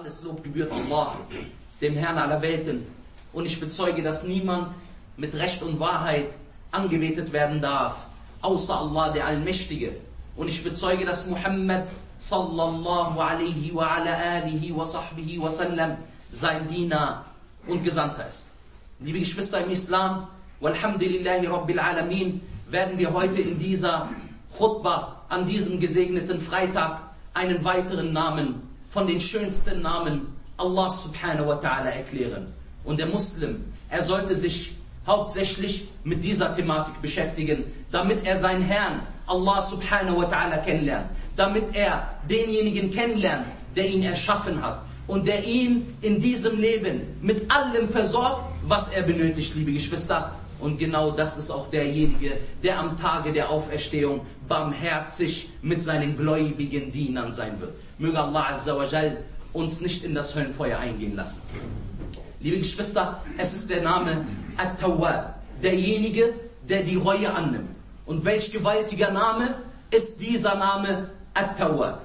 Alles Lob gebührt Allah, dem Herrn aller Welten. Und ich bezeuge, dass niemand mit Recht und Wahrheit angebetet werden darf, außer Allah, der Allmächtige. Und ich bezeuge, dass Muhammad sallallahu alaihi wa ala alihi wa sahbihi wa sallam sein Diener und Gesandter ist. Liebe Geschwister im Islam, walhamdulillahi rabbil alamin, werden wir heute in dieser Khutbah, an diesem gesegneten Freitag, einen weiteren Namen von den schönsten Namen Allah subhanahu wa ta'ala erklären. Und der Muslim, er sollte sich hauptsächlich mit dieser Thematik beschäftigen, damit er seinen Herrn, Allah subhanahu wa ta'ala, kennenlernt, damit er denjenigen kennenlernt, der ihn erschaffen hat und der ihn in diesem Leben mit allem versorgt, was er benötigt, liebe Geschwister. Und genau das ist auch derjenige, der am Tage der Auferstehung barmherzig mit seinen gläubigen Dienern sein wird. Möge Allah Azza wa Jal uns nicht in das Höllenfeuer eingehen lassen. Liebe Geschwister, es ist der Name At-Tawwab, derjenige, der die Reue annimmt. Und welch gewaltiger Name ist dieser Name At-Tawwab?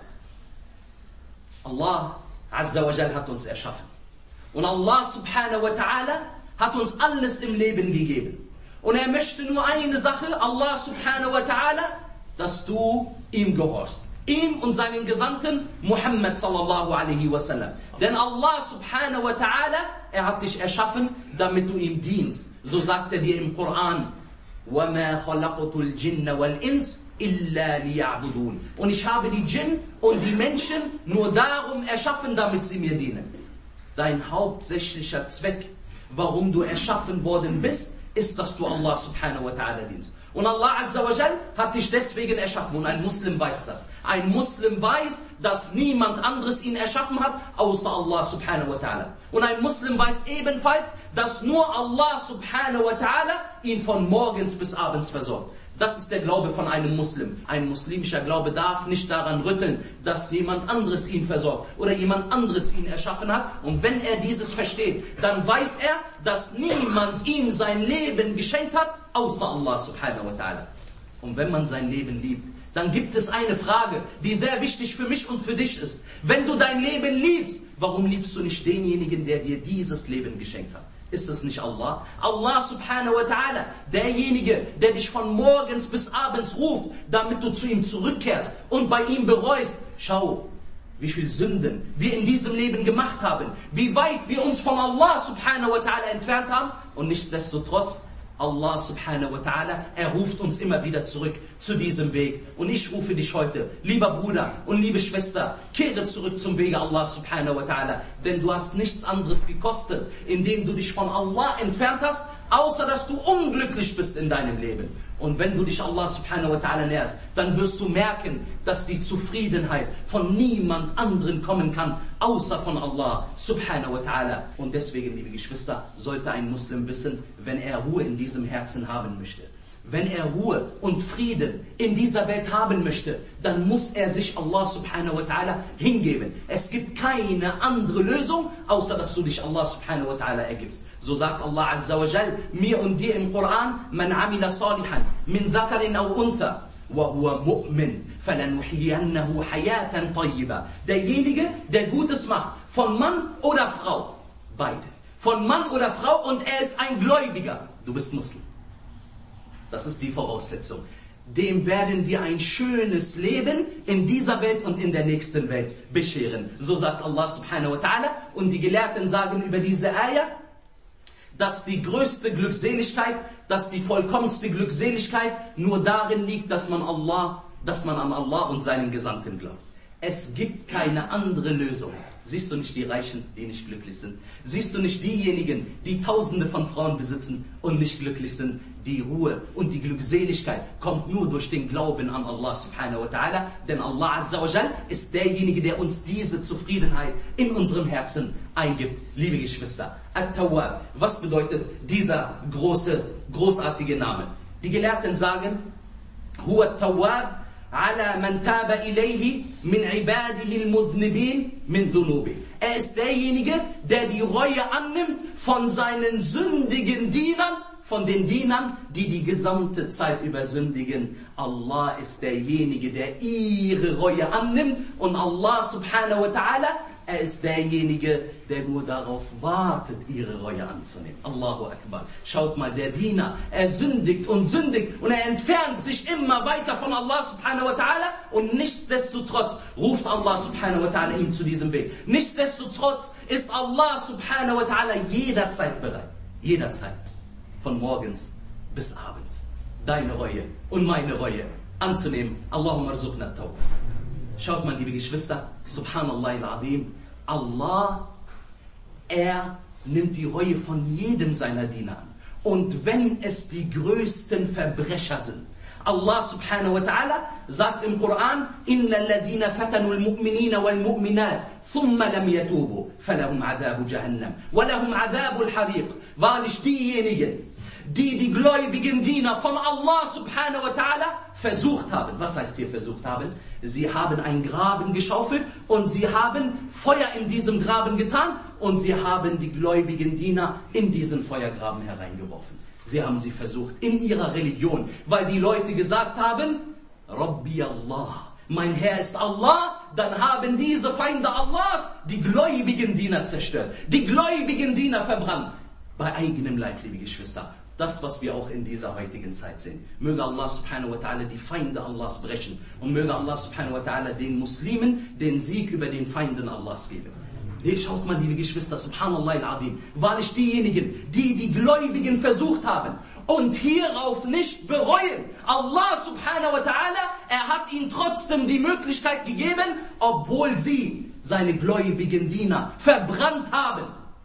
Allah Azza wa Jal hat uns erschaffen. Und Allah subhanahu wa ta'ala hat uns alles im Leben gegeben. Und er möchte nur eine Sache, Allah subhanahu wa ta'ala, dass du ihm gehorchst. Ihm und seinen Gesandten Muhammad sallallahu alaihi wasallam. Denn Allah subhanahu wa ta'ala, er hat dich erschaffen, damit du ihm dienst. So sagt er dir im Koran, وَمَا خَلَقْتُ الْجِنَّ وَالْإِنسِ إِلَّا لِيَعْبُدُونَ. Und ich habe die Djinn und die Menschen nur darum erschaffen, damit sie mir dienen. Dein hauptsächlicher Zweck, warum du erschaffen worden bist, ist, dass du Allah subhanahu wa ta'ala dienst. Und Allah Azza wa Jal hat dich deswegen erschaffen. Und ein Muslim weiß das. Ein Muslim weiß, dass niemand anderes ihn erschaffen hat, außer Allah subhanahu wa ta'ala. Und ein Muslim weiß ebenfalls, dass nur Allah subhanahu wa ta'ala ihn von morgens bis abends versorgt. Das ist der Glaube von einem Muslim. Ein muslimischer Glaube darf nicht daran rütteln, dass jemand anderes ihn versorgt oder jemand anderes ihn erschaffen hat. Und wenn er dieses versteht, dann weiß er, dass niemand ihm sein Leben geschenkt hat, außer Allah subhanahu wa ta'ala. Und wenn man sein Leben liebt, dann gibt es eine Frage, die sehr wichtig für mich und für dich ist. Wenn du dein Leben liebst, warum liebst du nicht denjenigen, der dir dieses Leben geschenkt hat? Ist es nicht Allah? Allah subhanahu wa ta'ala, derjenige, der dich von morgens bis abends ruft, damit du zu ihm zurückkehrst und bei ihm bereust. Schau, wie viel Sünden wir in diesem Leben gemacht haben, wie weit wir uns von Allah subhanahu wa ta'ala entfernt haben, und nichtsdestotrotz, Allah subhanahu wa ta'ala, er ruft uns immer wieder zurück zu diesem Weg. Und ich rufe dich heute, lieber Bruder und liebe Schwester, kehre zurück zum Wege Allah subhanahu wa ta'ala. Denn du hast nichts anderes gekostet, indem du dich von Allah entfernt hast, außer dass du unglücklich bist in deinem Leben. Und wenn du dich Allah subhanahu wa ta'ala näherst, dann wirst du merken, dass die Zufriedenheit von niemand anderen kommen kann, außer von Allah subhanahu wa ta'ala. Und deswegen, liebe Geschwister, sollte ein Muslim wissen, wenn er Ruhe in diesem Herzen haben möchte, wenn er Ruhe und Frieden in dieser Welt haben möchte, dann muss er sich Allah subhanahu wa ta'ala hingeben. Es gibt keine andere Lösung, außer dass du dich Allah subhanahu wa ta'ala ergibst. So sagt Allah Azza wa Jal mir und dir im Koran, Man amila salihan min dhakarin aw untha wa huwa mu'min falanuhyiyannahu hayatan tayyiba. Derjenige, der Gutes macht, von Mann oder Frau, beide. Von Mann oder Frau, und er ist ein Gläubiger. Du bist Muslim. Das ist die Voraussetzung. Dem werden wir ein schönes Leben in dieser Welt und in der nächsten Welt bescheren. So sagt Allah subhanahu wa ta'ala. Und die Gelehrten sagen über diese Ayah, dass die größte Glückseligkeit, dass die vollkommenste Glückseligkeit nur darin liegt, dass man an Allah und seinen Gesandten glaubt. Es gibt keine andere Lösung. Siehst du nicht die Reichen, die nicht glücklich sind? Siehst du nicht diejenigen, die Tausende von Frauen besitzen und nicht glücklich sind? Die Ruhe und die Glückseligkeit kommt nur durch den Glauben an Allah subhanahu wa ta'ala. Denn Allah Azza wa Jal ist derjenige, der uns diese Zufriedenheit in unserem Herzen eingibt. Liebe Geschwister, At-Tawwab, was bedeutet dieser großartige Name? Die Gelehrten sagen, Huwa At-Tawwab ala man taba ilayhi min ibadihi al-mudhnibin min dhunubi. Er ist derjenige, der die Reue annimmt von seinen sündigen Dienern, von den Dienern, die die gesamte Zeit über sündigen. Allah ist derjenige, der ihre Reue annimmt, und Allah subhanahu wa ta'ala er ist derjenige, der nur darauf wartet, ihre Reue anzunehmen. Allahu Akbar. Schaut mal, der Diener, er sündigt und er entfernt sich immer weiter von Allah subhanahu wa ta'ala und nichtsdestotrotz ruft Allah subhanahu wa ta'ala ihm zu diesem Weg. Nichtsdestotrotz ist Allah subhanahu wa ta'ala jederzeit bereit. Jederzeit. Von morgens bis abends. Deine Reue und meine Reue anzunehmen. Allahumma arzuqna at-tawbah. Schaut mal, liebe Geschwister, subhanallah al-azim, Allah, er nimmt die Reue von jedem seiner Diener an. Und wenn es die größten Verbrecher sind, Allah subhanahu wa ta'ala sagt im Koran, Inna alladhina fatanu al-mu'minina wal-mu'minat, thumma lam yatubu, falahum adhabu jahannam, walahum adhabu al-hariq. Wahrlich diejenigen, die die gläubigen Diener von Allah subhanahu wa ta'ala versucht haben. Was heißt hier versucht haben? Sie haben einen Graben geschaufelt und sie haben Feuer in diesem Graben getan und sie haben die gläubigen Diener in diesen Feuergraben hereingeworfen. Sie haben sie versucht in ihrer Religion, weil die Leute gesagt haben, Rabbi Allah, mein Herr ist Allah, dann haben diese Feinde Allahs die gläubigen Diener zerstört, die gläubigen Diener verbrannt. Bei eigenem Leib, liebe Geschwister. Das, was wir auch in dieser heutigen Zeit sehen. Möge Allah subhanahu wa ta'ala die Feinde Allahs brechen. Und möge Allah subhanahu wa ta'ala den Muslimen den Sieg über den Feinden Allahs geben. Hier schaut mal, liebe Geschwister, subhanallah al-azim. Wahrlich diejenigen, die die Gläubigen versucht haben und hierauf nicht bereuen. Allah subhanahu wa ta'ala, er hat ihnen trotzdem die Möglichkeit gegeben, obwohl sie seine gläubigen Diener verbrannt haben,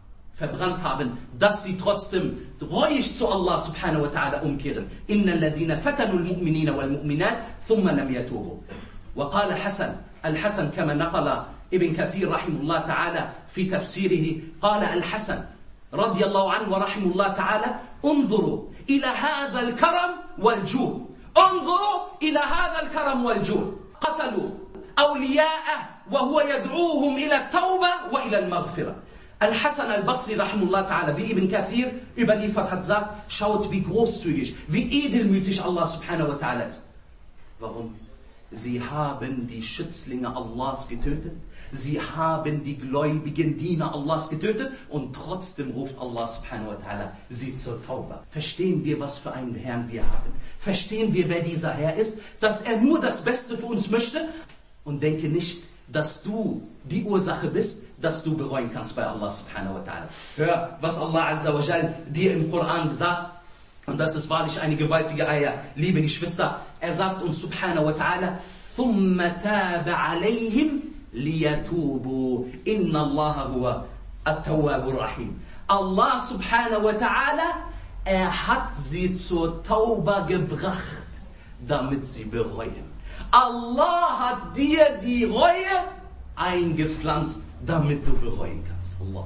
dass sie trotzdem reuig zu Allah subhanahu wa ta'ala umkehren. Inna alladhina fatanu al-mu'minina wal-mu'minat thumma lam yatubu. وقال الحسن كما نقل ابن كثير رحمه الله تعالى في تفسيره قال الحسن رضي الله عنه ورحمه الله تعالى انظروا إلى هذا الكرم والجود انظروا إلى هذا الكرم والجود قتلوا أولياءه وهو يدعوهم إلى التوبة وإلى المغفرة. Al-Hasan al-Basri, rahimullah ta'ala, wie Ibn Kathir überliefert hat, sagt, schaut, wie großzügig, wie edelmütig Allah subhanahu wa ta'ala ist. Warum? Sie haben die Schützlinge Allahs getötet, sie haben die gläubigen Diener Allahs getötet und trotzdem ruft Allah subhanahu wa ta'ala sie zur Tauba. Verstehen wir, was für einen Herrn wir haben? Verstehen wir, wer dieser Herr ist? Dass er nur das Beste für uns möchte? Und denke nicht, dass du die Ursache bist, dass du bereuen kannst bei Allah subhanahu wa ta'ala. Hör, was Allah azza wa jal dir im Koran sagt. Und das ist wahrlich eine gewaltige Ayah. Liebe Geschwister, er sagt uns subhanahu wa ta'ala, ثُمَّ تَابَ عَلَيْهِمْ لِيَتُوبُوا إِنَّ اللَّهَ هُوَ التَّوَّابُ الرَّحِيمُ. Allah subhanahu wa ta'ala, er hat sie zur Tauba gebracht, damit sie bereuen. Allah hat dir die Reue eingepflanzt, damit du bereuen kannst. Allah.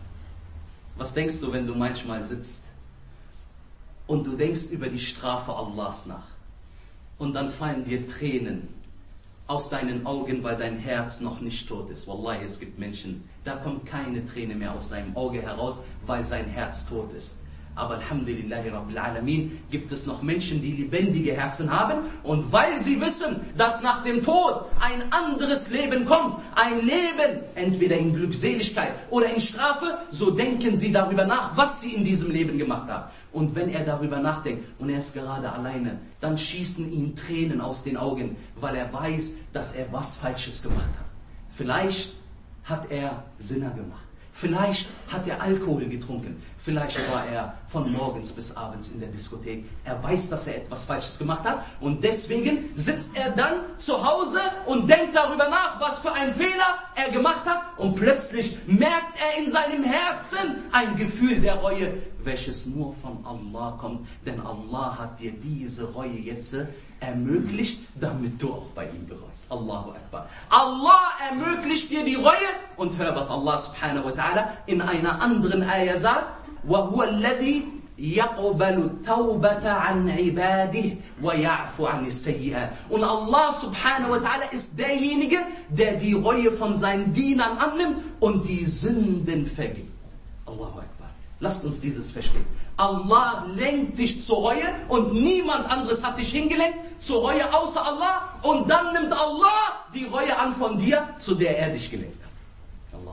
Was denkst du, wenn du manchmal sitzt und du denkst über die Strafe Allahs nach und dann fallen dir Tränen aus deinen Augen, weil dein Herz noch nicht tot ist. Wallahi, es gibt Menschen, da kommt keine Träne mehr aus seinem Auge heraus, weil sein Herz tot ist. Aber alhamdulillahi rabbil alamin gibt es noch Menschen, die lebendige Herzen haben und weil sie wissen, dass nach dem Tod ein anderes Leben kommt, ein Leben entweder in Glückseligkeit oder in Strafe, so denken sie darüber nach, was sie in diesem Leben gemacht haben. Und wenn er darüber nachdenkt und er ist gerade alleine, dann schießen ihm Tränen aus den Augen, weil er weiß, dass er was Falsches gemacht hat. Vielleicht hat er Sinner gemacht. Vielleicht hat er Alkohol getrunken. Vielleicht war er von morgens bis abends in der Diskothek. Er weiß, dass er etwas Falsches gemacht hat. Und deswegen sitzt er dann zu Hause und denkt darüber nach, was für einen Fehler er gemacht hat. Und plötzlich merkt er in seinem Herzen ein Gefühl der Reue, welches nur von Allah kommt. Denn Allah hat dir diese Reue jetzt ermöglicht, damit du auch bei ihm bereust. Allahu Akbar. Allah ermöglicht dir die Reue. Und hör, was Allah subhanahu wa ta'ala in einer anderen Ayah sagt. وَهُوَ الَّذِي يَقْبَلُ التَّوْبَةَ عَنْ عِبَادِهِ وَيَعْفُ عَنِ السَّيِّئَاتِ. Und Allah subhanahu wa ta'ala ist derjenige, der die Reue von seinen Dienern annimmt und die Sünden vergibt. Allahu Akbar. Lasst uns dieses verstehen. Allah lenkt dich zur Reue und niemand anderes hat dich hingelenkt zur Reue außer Allah und dann nimmt Allah die Reue an von dir, zu der er dich gelenkt hat. Allah.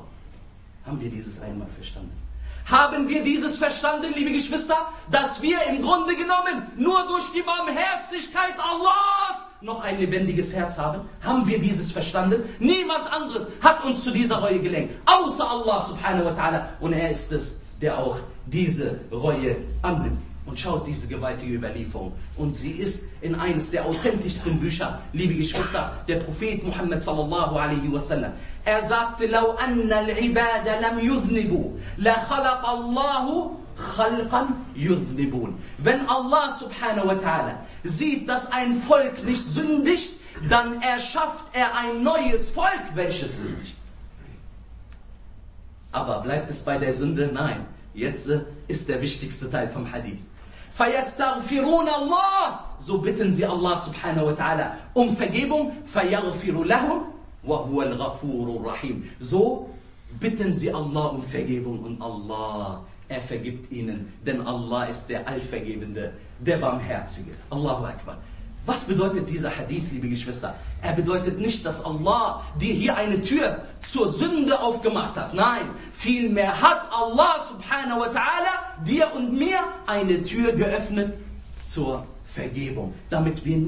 Haben wir dieses einmal verstanden? Haben wir dieses verstanden, liebe Geschwister, dass wir im Grunde genommen nur durch die Barmherzigkeit Allahs noch ein lebendiges Herz haben? Haben wir dieses verstanden? Niemand anderes hat uns zu dieser Reue gelenkt, außer Allah subhanahu wa ta'ala. Und er ist es, der auch diese Reue annimmt. Und schaut diese gewaltige Überlieferung. Und sie ist in eines der authentischsten Bücher, liebe Geschwister, der Prophet Muhammad sallallahu alaihi wasallam. Er sagte, لو أن العباد لم يذنبوا لخلق الله خلقا يذنبون. Wenn Allah subhanahu wa ta'ala sieht, dass ein Volk nicht sündigt, dann erschafft er ein neues Volk, welches sündigt. Aber bleibt es bei der Sünde? Nein. Jetzt ist der wichtigste Teil vom Hadith. فَيَسْتَغْفِرُونَ اللَّهِ. So bitten sie Allah subhanahu wa ta'ala um Vergebung. فَيَغْفِرُ لَهُمْ وَهُوَ الْغَفُورُ الرَّحِيمُ. So bitten sie Allah um Vergebung und Allah, er vergibt ihnen, denn Allah ist der Allvergebende, der Barmherzige. Allahu Akbar. Was bedeutet dieser Hadith, liebe Geschwister? Er bedeutet nicht, dass Allah dir hier eine Tür zur Sünde aufgemacht hat. Nein, vielmehr hat Allah subhanahu wa ta'ala dir und mir eine Tür geöffnet zur Vergebung, damit wir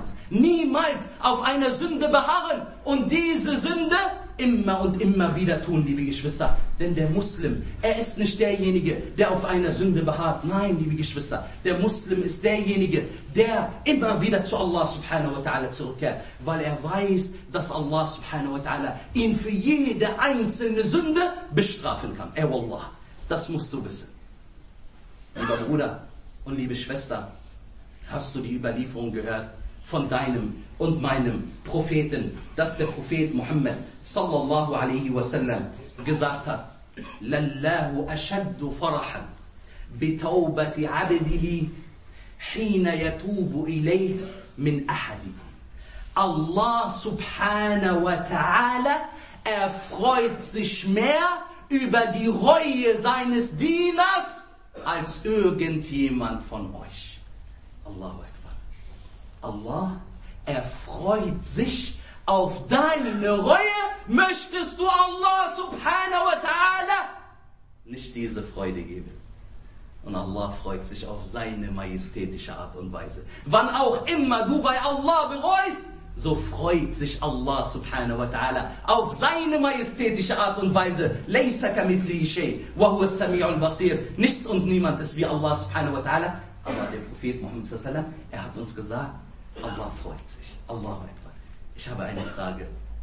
niemals auf einer Sünde beharren und diese Sünde immer und immer wieder tun, liebe Geschwister. Denn der Muslim, er ist nicht derjenige, der auf einer Sünde beharrt. Nein, liebe Geschwister, der Muslim ist derjenige, der immer wieder zu Allah subhanahu wa ta'ala zurückkehrt, weil er weiß, dass Allah subhanahu wa ta'ala ihn für jede einzelne Sünde bestrafen kann. Wallah, das musst du wissen. Lieber Bruder und liebe Schwester, hast du die Überlieferung gehört von deinem und meinem Propheten, dass der Prophet Muhammad sallallahu alaihi wasallam gesagt hat: Lallahu ashaddu farahan bitawbati abdihi hina yatubu ilayh min ahadikum. Allah subhanahu wa ta'ala erfreut sich mehr über die Reue seines Dieners als irgendjemand von euch. Allahu Akbar. Allah erfreut sich auf deine Reue. Möchtest du Allah subhanahu wa ta'ala nicht diese Freude geben? Und Allah freut sich auf seine majestätische Art und Weise. Wann auch immer du bei Allah bereust, so freut sich Allah subhanahu wa ta'ala auf seine majestätische Art und Weise. Laysa kamithlihi shay wa huwa as-sami'ul basir. Nichts und niemand ist wie Allah subhanahu wa ta'ala. Aber der Prophet Muhammad sallallahu alaihi wasallam, er hat uns gesagt, Allah freut sich. Allahu Akbar. Ich habe eine Frage.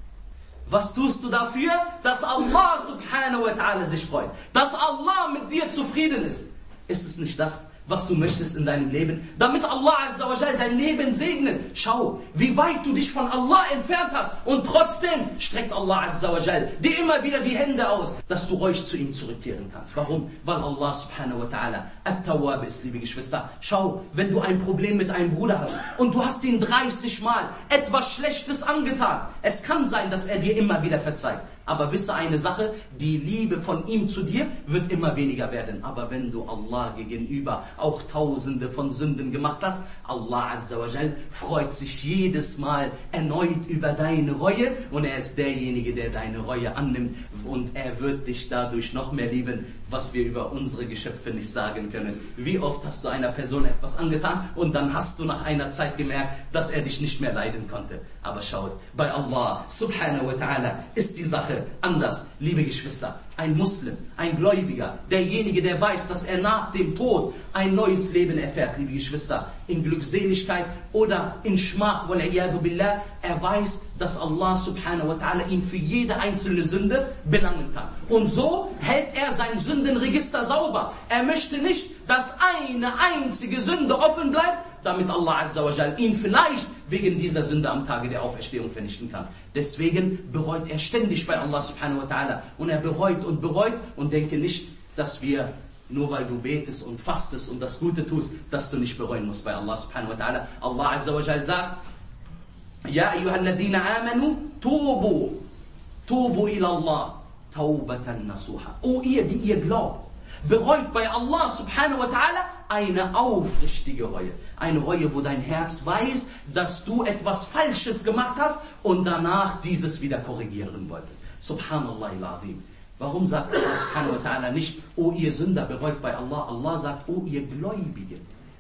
Was tust du dafür, dass Allah subhanahu wa ta'ala sich freut? Dass Allah mit dir zufrieden ist? Ist es nicht das, was du möchtest in deinem Leben? Damit Allah azza wa jal dein Leben segnet. Schau, wie weit du dich von Allah entfernt hast. Und trotzdem streckt Allah azza wa jal dir immer wieder die Hände aus, dass du ruhig zu ihm zurückkehren kannst. Warum? Weil Allah subhanahu wa ta'ala At-Tawwab ist, liebe Geschwister. Schau, wenn du ein Problem mit einem Bruder hast und du hast ihn 30 Mal etwas Schlechtes angetan, es kann sein, dass er dir immer wieder verzeiht. Aber wisse eine Sache, die Liebe von ihm zu dir wird immer weniger werden. Aber wenn du Allah gegenüber auch tausende von Sünden gemacht hast, Allah azza wa jal freut sich jedes Mal erneut über deine Reue und er ist derjenige, der deine Reue annimmt und er wird dich dadurch noch mehr lieben, was wir über unsere Geschöpfe nicht sagen können. Wie oft hast du einer Person etwas angetan und dann hast du nach einer Zeit gemerkt, dass er dich nicht mehr leiden konnte. Aber schaut, bei Allah subhanahu wa ta'ala ist die Sache anders, liebe Geschwister. Ein Muslim, ein Gläubiger, derjenige, der weiß, dass er nach dem Tod ein neues Leben erfährt, liebe Geschwister, in Glückseligkeit oder in Schmach, wal'iyadu billah, er weiß, dass Allah subhanahu wa ta'ala ihn für jede einzelne Sünde belangen kann. Und so hält er sein Sündenregister sauber. Er möchte nicht, dass eine einzige Sünde offen bleibt, damit Allah azza wa jal ihn vielleicht wegen dieser Sünde am Tage der Auferstehung vernichten kann. Deswegen bereut er ständig bei Allah subhanahu wa ta'ala. Und er bereut und denke nicht, dass wir, nur weil du betest und fastest und das Gute tust, dass du nicht bereuen musst bei Allah subhanahu wa ta'ala. Allah azza wa jal sagt, Ja ayyuhalladhina amanu, tubu ila Allah, taubatan nasuha. O ihr, die ihr glaubt, bereut bei Allah subhanahu wa ta'ala eine aufrichtige Reue. Eine Reue, wo dein Herz weiß, dass du etwas Falsches gemacht hast und danach dieses wieder korrigieren wolltest. Subhanallah al-Azim. Warum sagt Allah subhanahu wa ta'ala nicht, oh ihr Sünder, bereut bei Allah? Allah sagt, oh ihr Gläubigen.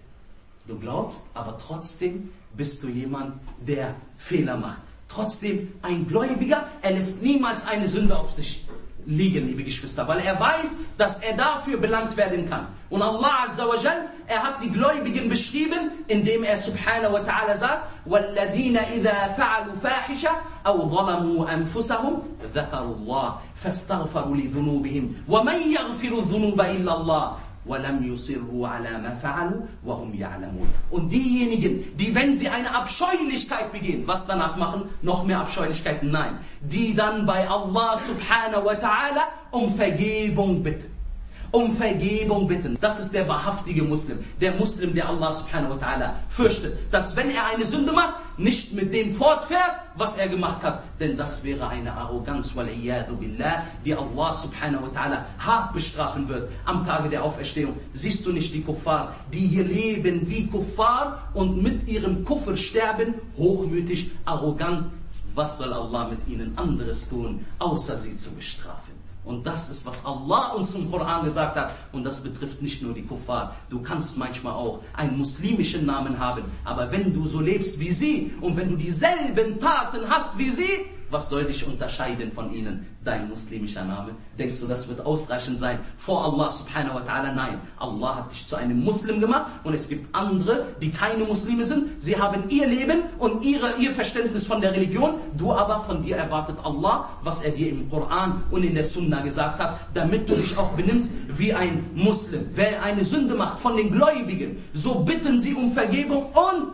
Du glaubst, aber trotzdem bist du jemand, der Fehler macht. Trotzdem ein Gläubiger, er lässt niemals eine Sünde auf sich liegen, liebe Geschwister, weil er weiß, dass er dafür belangt werden kann. Und Allah Azza wa Jal, er hat die Gläubigen beschrieben, indem er subhanahu wa ta'ala sagt, وَالَّذِينَ إِذَا فَعَلُوا فَاحِشَةً أَوْ ظَلَمُوا أَنفُسَهُمْ ذَكَرُوا اللَّهَ فَاسْتَغْفَرُوا لِذُنُوبِهِمْ وَمَنْ يَغْفِرُ الذُّنُوبَ إِلَّا اللَّهُ وَلَمْ يُصِرُّوا عَلَى مَا فَعَلُوا وَهُمْ يَعْلَمُونَ. Und diejenigen, die, wenn sie eine Abscheulichkeit begehen, was danach machen? Noch mehr Abscheulichkeiten? Nein. Die dann bei Allah subhanahu wa ta'ala um Vergebung bitten. Um Vergebung bitten. Das ist der wahrhaftige Muslim. Der Muslim, der Allah subhanahu wa ta'ala fürchtet. Dass wenn er eine Sünde macht, nicht mit dem fortfährt, was er gemacht hat. Denn das wäre eine Arroganz, wal'iyadu billah, die Allah subhanahu wa ta'ala hart bestrafen wird am Tage der Auferstehung. Siehst du nicht die Kuffar, die hier leben wie Kuffar und mit ihrem Kufr sterben, hochmütig, arrogant? Was soll Allah mit ihnen anderes tun, außer sie zu bestrafen? Und das ist, was Allah uns im Koran gesagt hat. Und das betrifft nicht nur die Kuffar. Du kannst manchmal auch einen muslimischen Namen haben. Aber wenn du so lebst wie sie und wenn du dieselben Taten hast wie sie, was soll dich unterscheiden von ihnen? Dein muslimischer Name? Denkst du, das wird ausreichend sein vor Allah subhanahu wa ta'ala? Nein. Allah hat dich zu einem Muslim gemacht und es gibt andere, die keine Muslime sind. Sie haben ihr Leben und ihr Verständnis von der Religion. Du aber, von dir erwartet Allah, was er dir im Koran und in der Sunna gesagt hat, damit du dich auch benimmst wie ein Muslim. Wer eine Sünde macht von den Gläubigen, so bitten sie um Vergebung und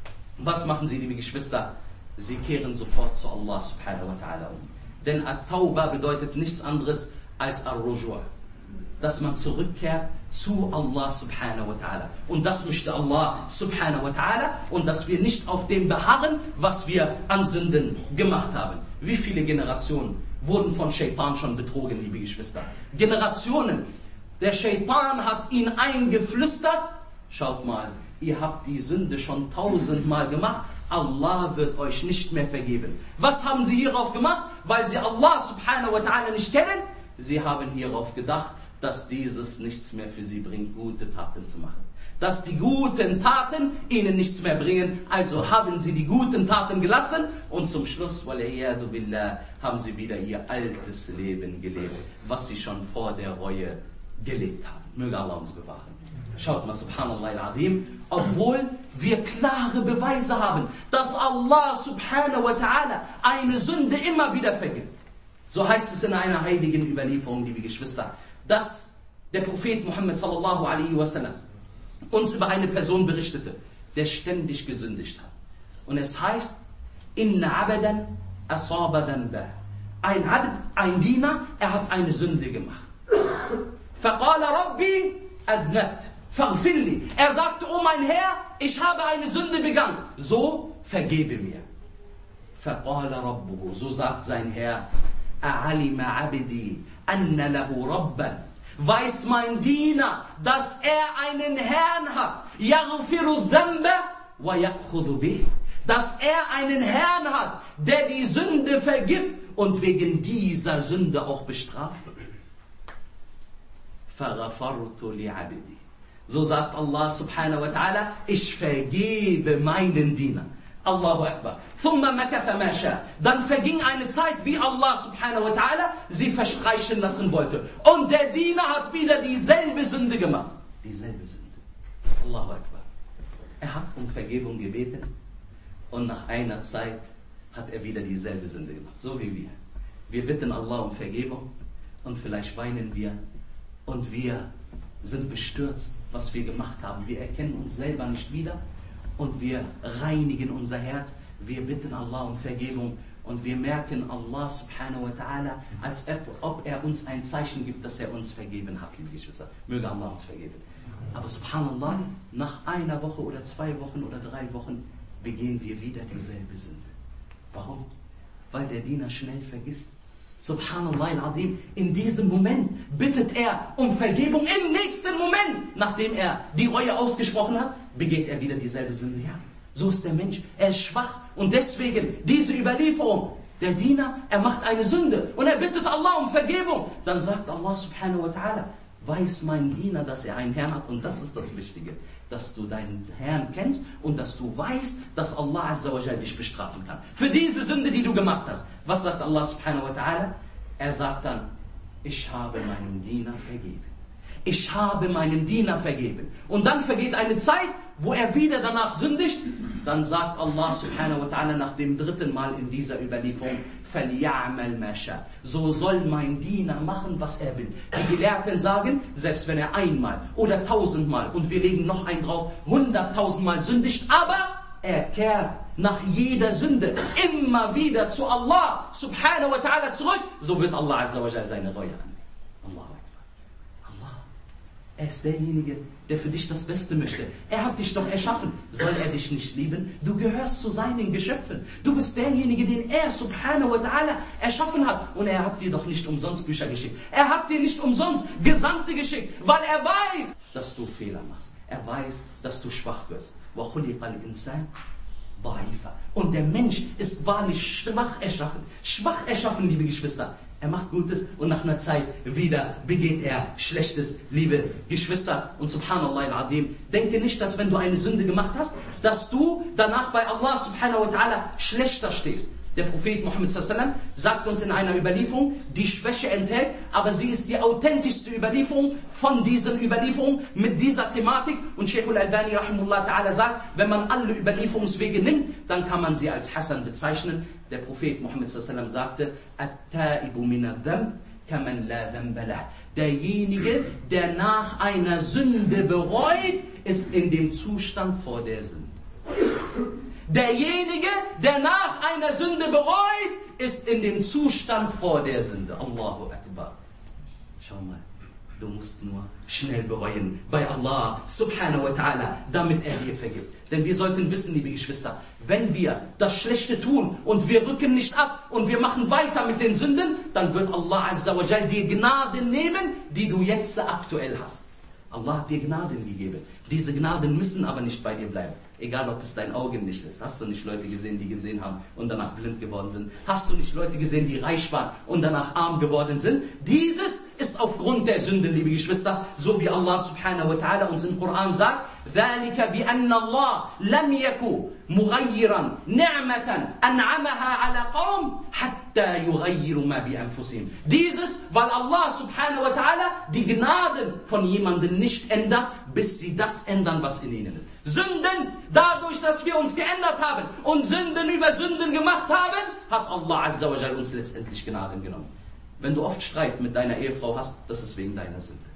was machen sie, liebe Geschwister? Sie kehren sofort zu Allah subhanahu wa ta'ala um. Denn At-Tauba bedeutet nichts anderes als Ar-Rujua. Dass man zurückkehrt zu Allah subhanahu wa ta'ala. Und das möchte Allah subhanahu wa ta'ala. Und dass wir nicht auf dem beharren, was wir an Sünden gemacht haben. Wie viele Generationen wurden von Shaitan schon betrogen, liebe Geschwister? Generationen. Der Shaitan hat ihnen eingeflüstert. Schaut mal, ihr habt die Sünde schon 1000-mal gemacht. Allah wird euch nicht mehr vergeben. Was haben sie hierauf gemacht? Weil sie Allah subhanahu wa ta'ala nicht kennen. Sie haben hierauf gedacht, dass dieses nichts mehr für sie bringt, gute Taten zu machen. Dass die guten Taten ihnen nichts mehr bringen. Also haben sie die guten Taten gelassen und zum Schluss, wal'iyadu billah, haben sie wieder ihr altes Leben gelebt, was sie schon vor der Reue gelebt haben. Möge Allah uns bewahren. Schaut mal, subhanallah al-azim, obwohl wir klare Beweise haben, dass Allah subhanahu wa ta'ala eine Sünde immer wieder vergibt. So heißt es in einer heiligen Überlieferung, liebe Geschwister, dass der Prophet Muhammad sallallahu alaihi wasallam uns über eine Person berichtete, der ständig gesündigt hat. Und es heißt, inna abadan asaba dhanba. Ein Abd, ein Diener, er hat eine Sünde gemacht. Faqala Rabbi adnabt. Er sagte, oh mein Herr, ich habe eine Sünde begangen. So vergebe mir. So sagt sein Herr, weiß mein Diener, dass er einen Herrn hat, dass er einen Herrn hat, der die Sünde vergibt und wegen dieser Sünde auch bestraft. So sagt Allah subhanahu wa ta'ala, ich vergebe meinen Dienern. Allahu Akbar. Dann verging eine Zeit, wie Allah subhanahu wa ta'ala sie verstreichen lassen wollte. Und der Diener hat wieder dieselbe Sünde gemacht. Dieselbe Sünde. Allahu Akbar. Er hat um Vergebung gebeten und nach einer Zeit hat er wieder dieselbe Sünde gemacht. So wie wir. Wir bitten Allah um Vergebung und vielleicht weinen wir und wir sind bestürzt, was wir gemacht haben. Wir erkennen uns selber nicht wieder und wir reinigen unser Herz. Wir bitten Allah um Vergebung und wir merken Allah subhanahu wa ta'ala, als ob er uns ein Zeichen gibt, dass er uns vergeben hat, liebe Geschwister. Möge Allah uns vergeben. Aber subhanallah, nach einer Woche oder 2 Wochen oder 3 Wochen begehen wir wieder dieselbe Sünde. Warum? Weil der Diener schnell vergisst. Subhanallah al-Azim, in diesem Moment bittet er um Vergebung. Im nächsten Moment, nachdem er die Reue ausgesprochen hat, begeht er wieder dieselbe Sünde. Ja, so ist der Mensch. Er ist schwach. Und deswegen, diese Überlieferung, Der Diener, er macht eine Sünde und er bittet Allah um Vergebung. Dann sagt Allah subhanahu wa ta'ala, weiß mein Diener, dass er einen Herrn hat. Und das ist das Wichtige, dass du deinen Herrn kennst und dass du weißt, dass Allah azza wa jalla dich bestrafen kann. Für diese Sünde, die du gemacht hast. Was sagt Allah subhanahu wa ta'ala? Er sagt dann, ich habe meinem Diener vergeben. Ich habe meinem Diener vergeben. Und dann vergeht eine Zeit, wo er wieder danach sündigt. Dann sagt Allah subhanahu wa ta'ala nach dem dritten Mal in dieser Überlieferung, فَلْيَعْمَلْ مَا شَاءَ. So soll mein Diener machen, was er will. Die Gelehrten sagen, selbst wenn er einmal oder 1000-mal, und wir legen noch einen drauf, 100.000-mal sündigt, aber er kehrt nach jeder Sünde immer wieder zu Allah subhanahu wa ta'ala zurück, so wird Allah azza wa jalla seine Reue annehmen. Er ist derjenige, der für dich das Beste möchte. Er hat dich doch erschaffen. Soll er dich nicht lieben? Du gehörst zu seinen Geschöpfen. Du bist derjenige, den er subhanahu wa ta'ala erschaffen hat. Und er hat dir doch nicht umsonst Bücher geschickt. Er hat dir nicht umsonst Gesandte geschickt, weil er weiß, dass du Fehler machst. Er weiß, dass du schwach wirst. Und der Mensch ist wahrlich schwach erschaffen. Schwach erschaffen, liebe Geschwister. Er macht Gutes und nach einer Zeit wieder begeht er Schlechtes, liebe Geschwister. Und subhanallah al-azim, denke nicht, dass wenn du eine Sünde gemacht hast, dass du danach bei Allah subhanahu wa ta'ala schlechter stehst. Der Prophet Muhammad sallallahu alaihi wasallam sagt uns in einer Überlieferung, die Schwäche enthält, aber sie ist die authentischste Überlieferung von diesen Überlieferungen mit dieser Thematik. Und Sheikh al-Albani rahimahullah ta'ala sagt, wenn man alle Überlieferungswege nimmt, dann kann man sie als Hassan bezeichnen. Der Prophet Muhammad sallallahu alaihi wasallam sagte, At-Taibu min adh-dhanb kaman la dhanba lah. Derjenige, der nach einer Sünde bereut, ist in dem Zustand vor der Sünde. Derjenige, der nach einer Sünde bereut, ist in dem Zustand vor der Sünde. Allahu Akbar. Schau mal, du musst nur schnell bereuen bei Allah subhanahu wa ta'ala, damit er dir vergibt. Denn wir sollten wissen, liebe Geschwister, wenn wir das Schlechte tun und wir rücken nicht ab und wir machen weiter mit den Sünden, dann wird Allah azza wa jal dir Gnaden nehmen, die du jetzt aktuell hast. Allah hat dir Gnaden gegeben. Diese Gnaden müssen aber nicht bei dir bleiben. Egal, ob es dein Augenlicht ist. Hast du nicht Leute gesehen, die gesehen haben und danach blind geworden sind? Hast du nicht Leute gesehen, die reich waren und danach arm geworden sind? Dieses ist aufgrund der Sünde, liebe Geschwister, so wie Allah subhanahu wa ta'ala uns im Koran sagt, ذَلِكَ بِأَنَّ اللَّهَ لَمْ يَكُ مُغَيِّرًا نِعْمَةً أَنْعَمَهَا عَلَى قَوْمٍ حَتَّى يُغَيِّرُوا مَا بِأَنفُسِهِمْ. Dieses, weil Allah subhanahu wa ta'ala die Gnaden von jemandem nicht ändert, bis sie das ändern, was in ihnen ist. Sünden, dadurch, dass wir uns geändert haben und Sünden über Sünden gemacht haben, hat Allah azza wa jal uns letztendlich Gnaden genommen. Wenn du oft Streit mit deiner Ehefrau hast, das ist wegen deiner Sünde.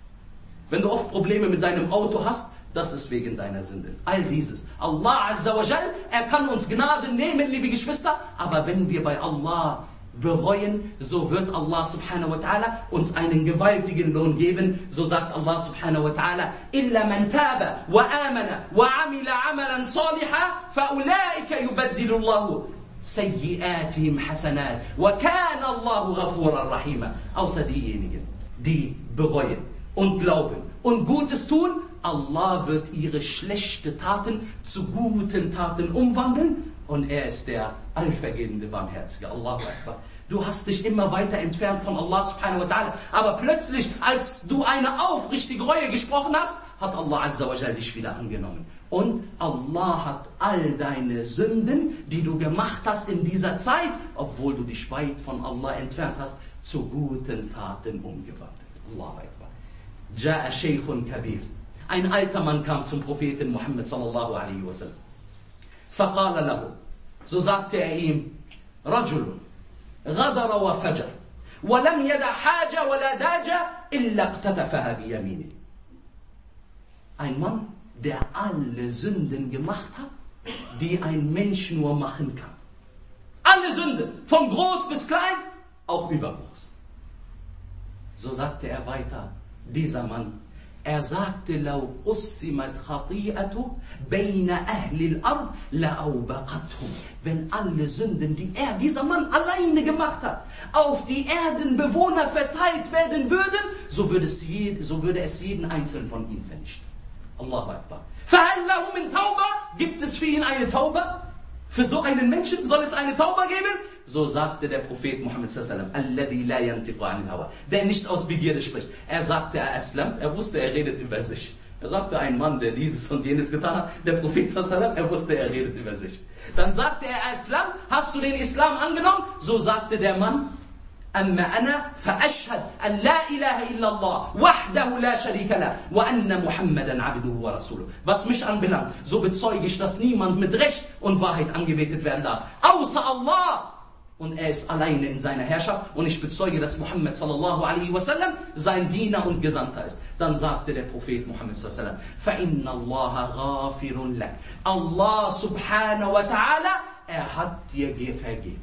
Wenn du oft Probleme mit deinem Auto hast, das ist wegen deiner Sünde. All dieses. Allah azza wa jal, er kann uns Gnaden nehmen, liebe Geschwister, aber wenn wir bei Allah bereuen, so wird Allah subhanahu wa ta'ala uns einen gewaltigen Lohn geben. So sagt Allah subhanahu wa ta'ala, إِلَّا مَنْ تَابَ وَآمَنَ وَعَمِلَ عَمَلًا صَالِحًا فَأُولَٰئِكَ يُبَدِّلُ اللَّهُ سَيِّئَاتِهِمْ حَسَنَاتٍ وَكَانَ اللَّهُ غَفُورًا رَحِيمًا. Außer diejenigen, die bereuen und glauben und Gutes tun, Allah wird ihre schlechten Taten zu guten Taten umwandeln und er ist der allvergebende Barmherzige. Allahu Akbar. Du hast dich immer weiter entfernt von Allah subhanahu wa ta'ala, aber plötzlich, als du eine aufrichtige Reue gesprochen hast, hat Allah azza wa jalla dich wieder angenommen. Und Allah hat all deine Sünden, die du gemacht hast in dieser Zeit, obwohl du dich weit von Allah entfernt hast, zu guten Taten umgewandelt. Allahu Akbar. Ja'a Shaykhun Kabir. Ein alter Mann kam zum Propheten Muhammad sallallahu alaihi wasallam. فقال له, so sagte er ihm, رجل غدر وفجر ولم يدع حاجة ولا داجة إلا اقتتفها بيمينه. Ein Mann, der alle Sünden gemacht hat, die ein Mensch nur machen kann. Alle Sünden, von groß bis klein, auch übergroß. So sagte er weiter, dieser Mann, er sagte, لو قسمت خطيئته بين أهل الأرض لأوبقتهم. Wenn alle Sünden, die dieser Mann alleine gemacht hat, auf die Erdenbewohner verteilt werden würden, so würde es jeden einzelnen von ihnen vernichten. Allahu Akbar. فهل له من توبة? Gibt es für ihn eine Tauba? Für so einen Menschen soll es eine Tauba geben? So sagte der Prophet Muhammad sallallahu alaihi wasallam, alladhi la yantiqu anil hawa, der nicht aus Begierde spricht. Er sagte, er wusste, er redet über sich. Er sagte, ein Mann, der dieses und jenes getan hat, der Prophet sallallahu alaihi wasallam, er wusste, er redet über sich. Dann sagte er, Islam, hast du den Islam angenommen? So sagte der Mann, أما أنا فأشهد أن لا إله إلا الله وحده لا شريك له وأن محمدا عبده ورسوله. Was mich anbelangt, so bezeuge ich, dass niemand mit Recht und Wahrheit angebetet werden darf, außer Allah. Und er ist alleine in seiner Herrschaft. Und ich bezeuge, dass Muhammad sallallahu alaihi wasallam sein Diener und Gesandter ist. Dann sagte der Prophet Muhammad sallallahu alaihi wasallam, فَإِنَّ اللَّهَ غَافِرٌ لَكَ. Allah subhanahu wa ta'ala, er hat dir vergeben.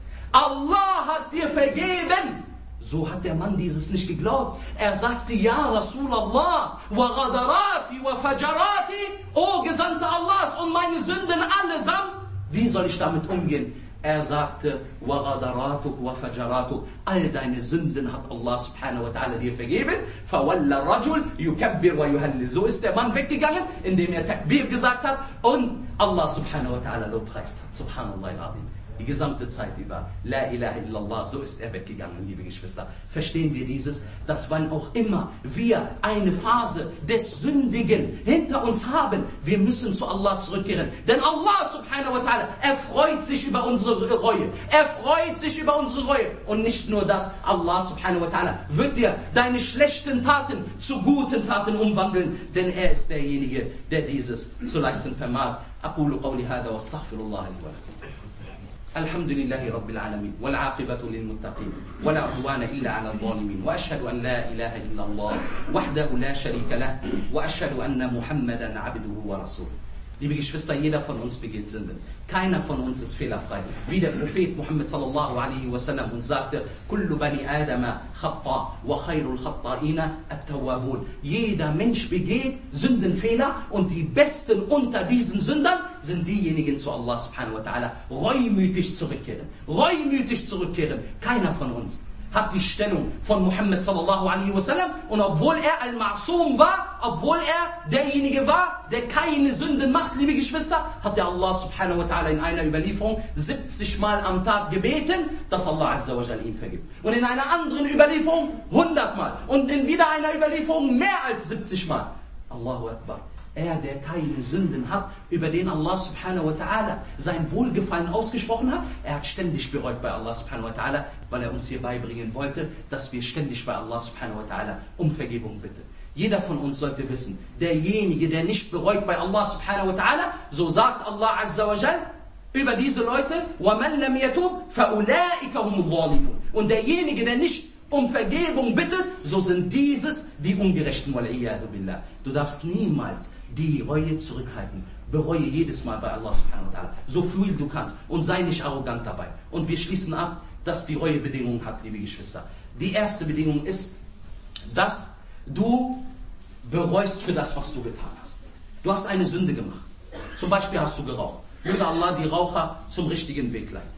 Allah hat dir vergeben. So hat der Mann dieses nicht geglaubt. Er sagte, ja Rasulallah, wa ghadarati wa fajarati, o Gesandter Allahs und meine Sünden allesamt. Wie soll ich damit umgehen? Er sagte, wa ghadaratuk wa fajaratuk, all deine Sünden hat Allah subhanahu wa ta'ala dir vergeben. Fawalla rajul yukabbir wa yuhallil. So ist der Mann weggegangen, indem er Takbir gesagt hat und Allah subhanahu wa ta'ala lobpreist hat. Subhanallah al-Azim. Die gesamte Zeit über. La ilaha illallah, so ist er weggegangen, liebe Geschwister. Verstehen wir dieses? Dass wann auch immer wir eine Phase des Sündigen hinter uns haben, wir müssen zu Allah zurückkehren. Denn Allah subhanahu wa ta'ala, er freut sich über unsere Reue. Er freut sich über unsere Reue. Und nicht nur das, Allah subhanahu wa ta'ala wird dir deine schlechten Taten zu guten Taten umwandeln. Denn er ist derjenige, der dieses zu leisten vermag. Aqulu qawli hada wa astaghfirullah li wa lakum. الحمد لله رب العالمين والعاقبة للمتقين ولا عدوان إلا على الظالمين وأشهد أن لا إله إلا الله وحده لا شريك له وأشهد أن محمدا عبده ورسوله. Liebe Geschwister, jeder von uns begeht Sünden. Keiner von uns ist fehlerfrei. Wie der Prophet Muhammad sallallahu alaihi wasallam uns sagte, Kullu bani Adama khata wa khairul khata'ina at-tawwabun. Jeder Mensch begeht Sündenfehler und die Besten unter diesen Sündern sind diejenigen zu Allah subhanahu wa ta'ala reumütig zurückkehren. Reumütig zurückkehren. Keiner von uns hat die Stellung von Muhammad sallallahu alaihi wasallam, und obwohl er al-Ma'sum war, obwohl er derjenige war, der keine Sünden macht, liebe Geschwister, hat der Allah subhanahu wa ta'ala in einer Überlieferung 70 Mal am Tag gebeten, dass Allah azza wa jal ihn vergibt. Und in einer anderen Überlieferung 100 Mal. Und in wieder einer Überlieferung mehr als 70 Mal. Allahu Akbar. Er, der keine Sünden hat, über den Allah subhanahu wa ta'ala sein Wohlgefallen ausgesprochen hat, er hat ständig bereut bei Allah subhanahu wa ta'ala, weil er uns hier beibringen wollte, dass wir ständig bei Allah subhanahu wa ta'ala um Vergebung bitten. Jeder von uns sollte wissen, derjenige, der nicht bereut bei Allah subhanahu wa ta'ala, so sagt Allah azza wa jal über diese Leute, وَمَنْ لَمْ يَتُوبْ فَأُولَٰئِكَ هُمُ الظَّالِمُونَ. Und derjenige, der nicht um Vergebung bittet, so sind dieses die Ungerechten. Billah. Du darfst niemals die Reue zurückhalten. Bereue jedes Mal bei Allah subhanahu wa ta'ala, so viel du kannst, und sei nicht arrogant dabei. Und wir schließen ab, dass die Reue Bedingungen hat, liebe Geschwister. Die erste Bedingung ist, dass du bereust für das, was du getan hast. Du hast eine Sünde gemacht. Zum Beispiel hast du geraucht. Möge Allah die Raucher zum richtigen Weg leiten.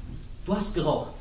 Du hast geraucht.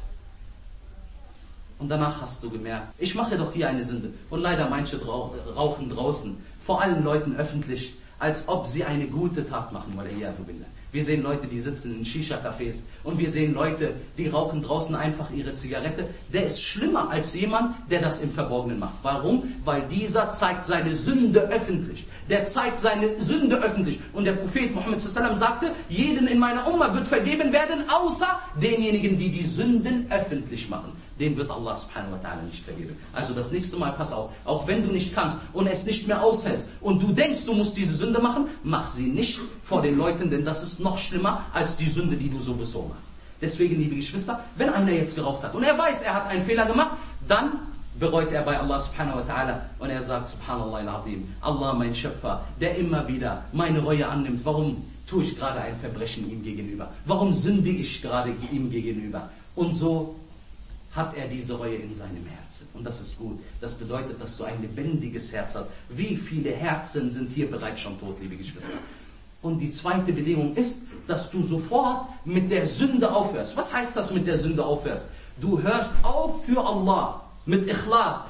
Und danach hast du gemerkt, ich mache doch hier eine Sünde. Und leider manche rauchen draußen, vor allen Leuten öffentlich, als ob sie eine gute Tat machen. Wir sehen Leute, die sitzen in Shisha-Cafés, und wir sehen Leute, die rauchen draußen einfach ihre Zigarette. Der ist schlimmer als jemand, der das im Verborgenen macht. Warum? Weil dieser zeigt seine Sünde öffentlich. Der zeigt seine Sünde öffentlich. Und der Prophet Muhammad sallallahu alaihi wasallam sagte, jeden in meiner Umma wird vergeben werden, außer denjenigen, die die Sünden öffentlich machen. Den wird Allah subhanahu wa ta'ala nicht vergeben. Also das nächste Mal, pass auf, auch wenn du nicht kannst und es nicht mehr aushältst und du denkst, du musst diese Sünde machen, mach sie nicht vor den Leuten, denn das ist noch schlimmer als die Sünde, die du sowieso machst. Deswegen, liebe Geschwister, wenn einer jetzt geraucht hat und er weiß, er hat einen Fehler gemacht, dann bereut er bei Allah subhanahu wa ta'ala und er sagt, subhanallah al-azim, Allah mein Schöpfer, der immer wieder meine Reue annimmt, warum tue ich gerade ein Verbrechen ihm gegenüber? Warum sündige ich gerade ihm gegenüber? Und so hat er diese Reue in seinem Herzen. Und das ist gut. Das bedeutet, dass du ein lebendiges Herz hast. Wie viele Herzen sind hier bereits schon tot, liebe Geschwister? Und die zweite Bedingung ist, dass du sofort mit der Sünde aufhörst. Was heißt das, mit der Sünde aufhörst? Du hörst auf für Allah, mit Ikhlas,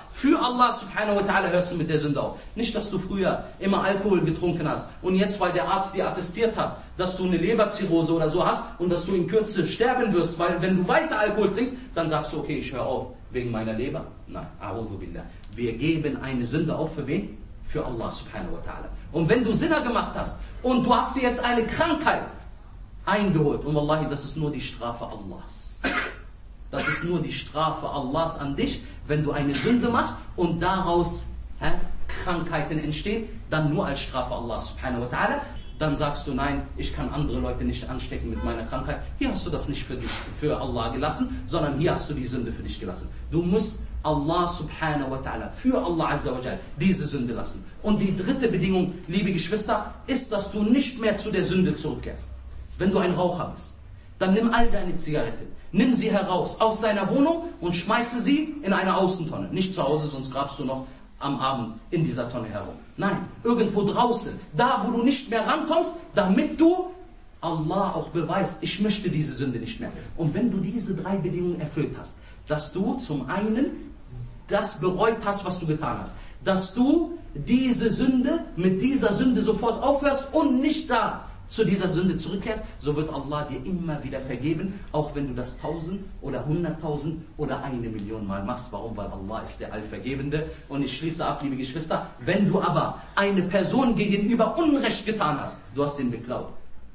Für Allah subhanahu wa ta'ala hörst du mit der Sünde auf. Nicht, dass du früher immer Alkohol getrunken hast und jetzt, weil der Arzt dir attestiert hat, dass du eine Leberzirrhose oder so hast und dass du in Kürze sterben wirst, weil wenn du weiter Alkohol trinkst, dann sagst du, okay, ich höre auf wegen meiner Leber. Nein, a'udhu billah. Wir geben eine Sünde auf für wen? Für Allah subhanahu wa ta'ala. Und wenn du Sinner gemacht hast und du hast dir jetzt eine Krankheit eingeholt, und wallahi, das ist nur die Strafe Allahs. Das ist nur die Strafe Allahs an dich, wenn du eine Sünde machst und daraus Krankheiten entstehen, dann nur als Strafe Allah subhanahu wa ta'ala. Dann sagst du, nein, ich kann andere Leute nicht anstecken mit meiner Krankheit. Hier hast du das nicht für dich, für Allah gelassen, sondern hier hast du die Sünde für dich gelassen. Du musst Allah subhanahu wa ta'ala, für Allah azza wa jal, diese Sünde lassen. Und die dritte Bedingung, liebe Geschwister, ist, dass du nicht mehr zu der Sünde zurückkehrst. Wenn du ein Raucher bist, dann nimm all deine Zigaretten, nimm sie heraus aus deiner Wohnung und schmeiße sie in eine Außentonne. Nicht zu Hause, sonst grabst du noch am Abend in dieser Tonne herum. Nein, irgendwo draußen, da wo du nicht mehr rankommst, damit du Allah auch beweist, ich möchte diese Sünde nicht mehr. Und wenn du diese 3 Bedingungen erfüllt hast, dass du zum einen das bereut hast, was du getan hast, dass du diese Sünde mit dieser Sünde sofort aufhörst und nicht da zu dieser Sünde zurückkehrst, so wird Allah dir immer wieder vergeben, auch wenn du das 1000 oder 100.000 oder 1 Million Mal machst. Warum? Weil Allah ist der Allvergebende. Und ich schließe ab, liebe Geschwister, wenn du aber eine Person gegenüber Unrecht getan hast, du hast ihn beklaut,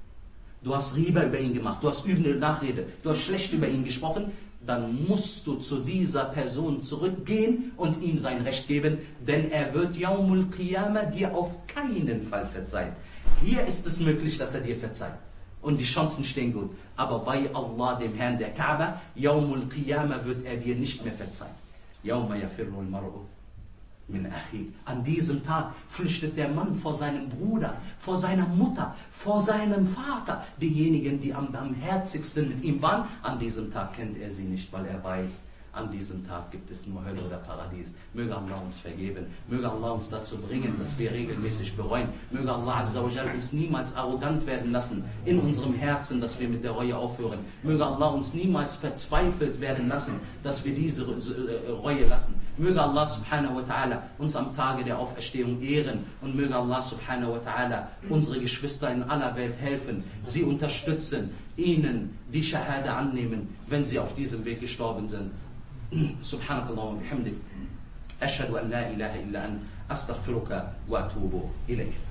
du hast Riba über ihn gemacht, du hast üble Nachrede, du hast schlecht über ihn gesprochen, dann musst du zu dieser Person zurückgehen und ihm sein Recht geben, denn er wird Yaumul Qiyamah dir auf keinen Fall verzeihen. Hier ist es möglich, dass er dir verzeiht. Und die Chancen stehen gut. Aber bei Allah, dem Herrn der Kaaba, Yaumul Qiyamah wird er dir nicht mehr verzeihen. Yawma yafirrul mar'u min akhi. An diesem Tag flüchtet der Mann vor seinem Bruder, vor seiner Mutter, vor seinem Vater. Diejenigen, die am barmherzigsten mit ihm waren, an diesem Tag kennt er sie nicht, weil er weiß, an diesem Tag gibt es nur Hölle oder Paradies. Möge Allah uns vergeben. Möge Allah uns dazu bringen, dass wir regelmäßig bereuen. Möge Allah azza wa jal uns niemals arrogant werden lassen in unserem Herzen, dass wir mit der Reue aufhören. Möge Allah uns niemals verzweifelt werden lassen, dass wir diese Reue lassen. Möge Allah subhanahu wa ta'ala uns am Tage der Auferstehung ehren und möge Allah subhanahu wa ta'ala unsere Geschwister in aller Welt helfen, sie unterstützen, ihnen die Shahada annehmen, wenn sie auf diesem Weg gestorben sind. Subhanakallah wa bihamdik. Ashhadu an la ilaha illa an astaghfiruka wa atubu ilayk.